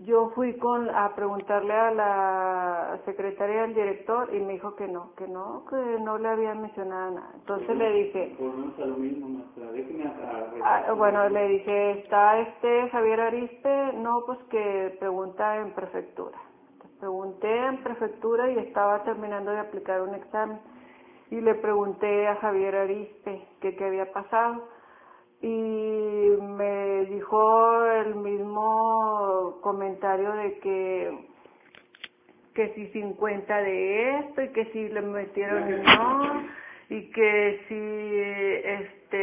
yo fui a preguntarle a la secretaria del director y me dijo que no le había mencionado nada. Entonces le dije, bueno, le dije, ¿está Javier Arispe? No, pues que pregunta en prefectura. Pregunté en prefectura y estaba terminando de aplicar un examen. Y le pregunté a Javier Arispe que qué había pasado. Y me dijo el mismo comentario de que si 50 de esto y que si le metieron el no y que si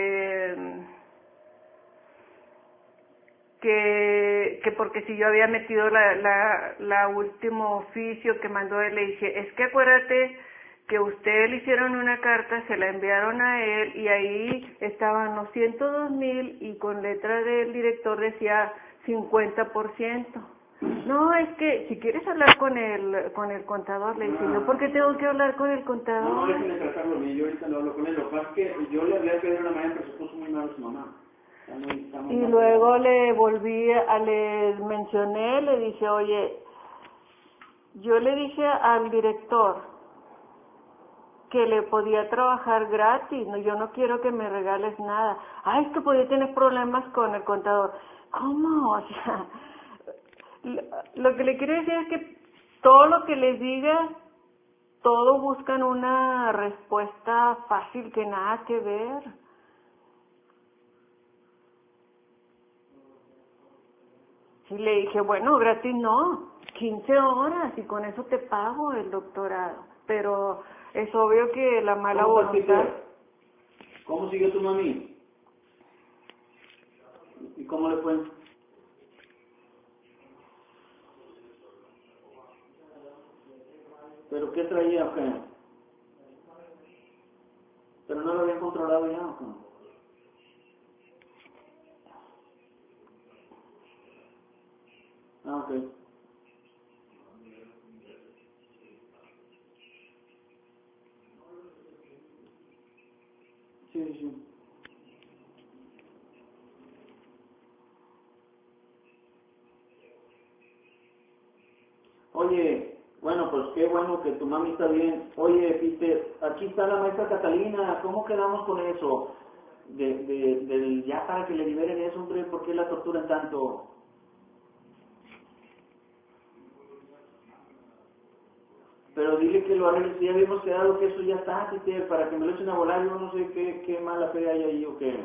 que porque si yo había metido la último oficio que mandó él. Le dije, es que acuérdate que usted le hicieron una carta, se la enviaron a él y ahí estaban los 102,000 y con letra del director decía 50%. No, es que si quieres hablar con el contador, le dije yo, ¿por qué tengo que hablar con el contador? No, déjeme tratarlo bien, yo ahorita lo hablo con él. Lo que pasa es que yo le hablé a pedir una manera, pero se puso muy mal su mamá. Está muy y mal. luego le mencioné, le dije, oye, yo le dije al director que le podía trabajar gratis, no, yo no quiero que me regales nada. Ay, es que podía tener problemas con el contador. ¿Cómo? O sea, lo que le quiero decir es que todo lo que les diga, todo buscan una respuesta fácil que nada que ver. Y le dije, bueno, gratis no, 15 horas y con eso te pago el doctorado. Pero es obvio que la mala voluntad... ¿Cómo siguió tu mami? ¿Y cómo le fue? ¿Pero qué traía o qué? ¿Pero no lo habían controlado ya o qué? Ah, ok. Sí, sí. Oye, bueno, pues qué bueno que tu mami está bien. Oye, Peter, aquí está la maestra Catalina, ¿cómo quedamos con eso? Del ya para que le liberen eso, hombre, ¿por qué la torturan tanto? Pero dile que lo arregle, si ya habíamos quedado que eso ya está, Peter, para que me lo echen a volar, yo no sé qué mala fe hay ahí o qué.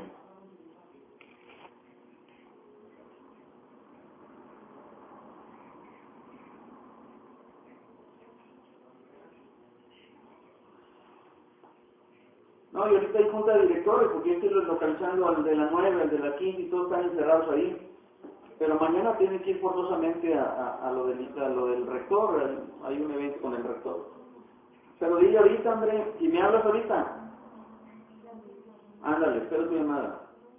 No, y ahorita hay junta de directores, porque yo estoy localizando al de la 9, al de la 15 y todos están encerrados ahí. Pero mañana tiene que ir forzosamente a lo del rector, hay un evento con el rector. Pero dile ahorita, hombre, si me hablas ahorita, ándale, espero tu llamada.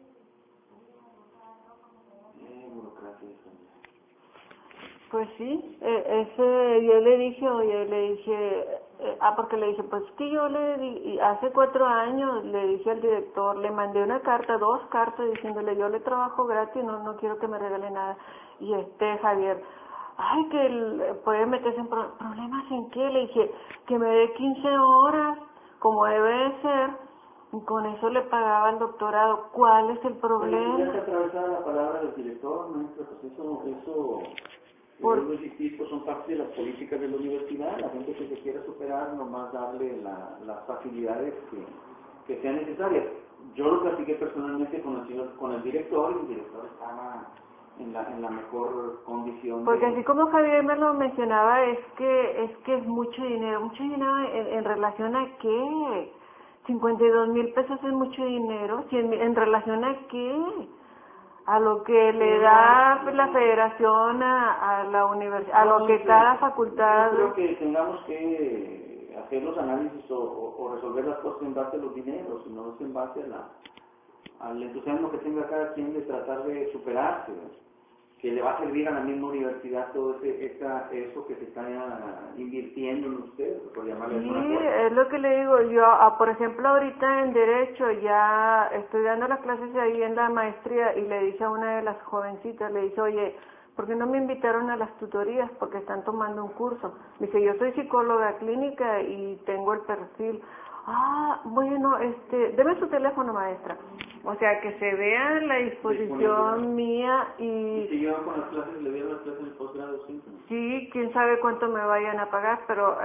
Burocracia. Pues sí, yo le dije, porque le dije, pues que yo hace 4 años le dije al director, le mandé una carta, 2 cartas diciéndole, yo le trabajo gratis, no quiero que me regale nada. Y Javier, ay, que puede meterse en problemas. ¿En qué? Le dije, que me dé 15 horas, como debe de ser, y con eso le pagaba el doctorado. ¿Cuál es el problema? Ya se atravesaba la palabra del director, maestro, pues eso vuelvo a insistir, pues son parte de las políticas de la universidad. La gente que se quiera superar, nomás darle las facilidades que sean necesarias. Yo lo platiqué personalmente con el director, y el director estaba en la mejor condición. Porque así como Javier me lo mencionaba, es que es mucho dinero en relación a qué. 52,000 pesos es mucho dinero, ¿en relación a qué? A lo que le da la federación a la universidad, a lo que cada facultad... Yo creo que tengamos que hacer los análisis o resolver las cosas en base a los dineros, y no es en base al entusiasmo que tenga cada quien de tratar de superarse, que le va a servir a la misma universidad todo eso que se está invirtiendo en usted, por llamarle alguna cosa. Sí, es lo que le digo yo, por ejemplo, ahorita en Derecho ya estoy dando las clases ahí en la maestría y le dije a una de las jovencitas, le dije, oye, ¿por qué no me invitaron a las tutorías? Porque están tomando un curso. Me dice, yo soy psicóloga clínica y tengo el perfil. Ah, bueno, deme su teléfono, maestra. O sea, que se vea la disposición mía ¿Y si yo con las clases, le dieron las clases en el posgrado, sí? Sí, quién sabe cuánto me vayan a pagar, pero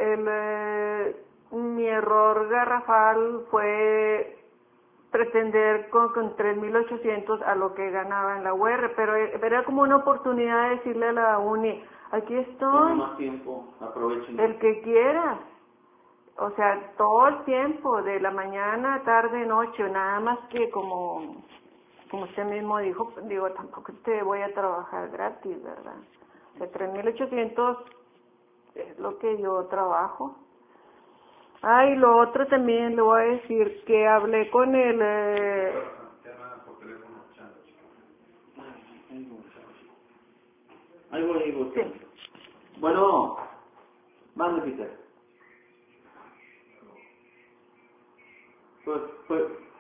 mi error garrafal fue pretender con 3,800 a lo que ganaba en la UR, pero era como una oportunidad de decirle a la uni, aquí estoy. Tome más tiempo, aprovechen. El que quiera. O sea, todo el tiempo, de la mañana, tarde, noche, nada más que como usted mismo dijo, digo, tampoco te voy a trabajar gratis, ¿verdad? O sea, 3,800 es lo que yo trabajo. Ay, lo otro también le voy a decir que hablé con el... Ahí voy. Sí. Bueno, mande, Peter. Pues,